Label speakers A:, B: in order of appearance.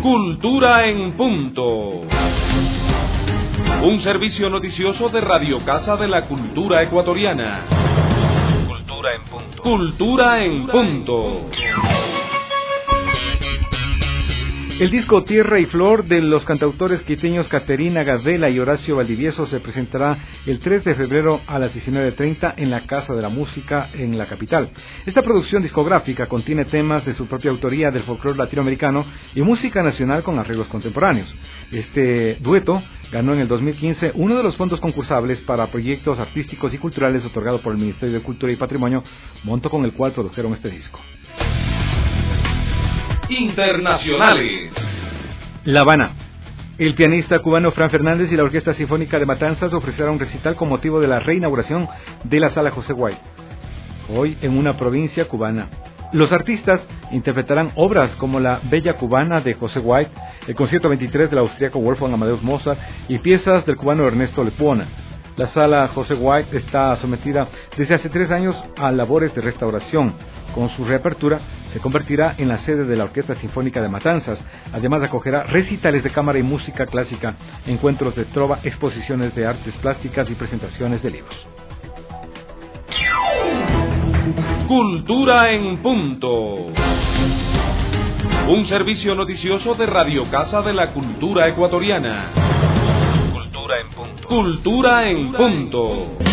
A: Cultura en punto. Un servicio noticioso de Radio Casa de la Cultura Ecuatoriana. Cultura en punto. Cultura en punto.
B: El disco Tierra y Flor de los cantautores quiteños Caterina Gavela y Horacio Valdivieso se presentará el 3 de febrero a las 19:30 en la Casa de la Música en la capital. Esta producción discográfica contiene temas de su propia autoría del folclore latinoamericano y música nacional con arreglos contemporáneos. Este dueto ganó en el 2015 uno de los fondos concursables para proyectos artísticos y culturales otorgado por el Ministerio de Cultura y Patrimonio, monto con el cual produjeron este disco.
A: Internacionales.
B: La Habana. El pianista cubano Fran Fernández y la Orquesta Sinfónica de Matanzas ofrecerán un recital con motivo de la reinauguración de la Sala José White, hoy en una provincia cubana. Los artistas interpretarán obras como La Bella Cubana de José White, el Concierto 23 del austríaco Wolfgang Amadeus Mozart y piezas del cubano Ernesto Lepona. La Sala José White está sometida desde hace 3 años a labores de restauración. Con su reapertura, se convertirá en la sede de la Orquesta Sinfónica de Matanzas. Además, acogerá recitales de cámara y música clásica, encuentros de trova, exposiciones de artes plásticas y presentaciones de libros.
A: Cultura en punto. Un servicio noticioso de Radio Casa de la Cultura Ecuatoriana. Cultura en punto. Cultura en punto.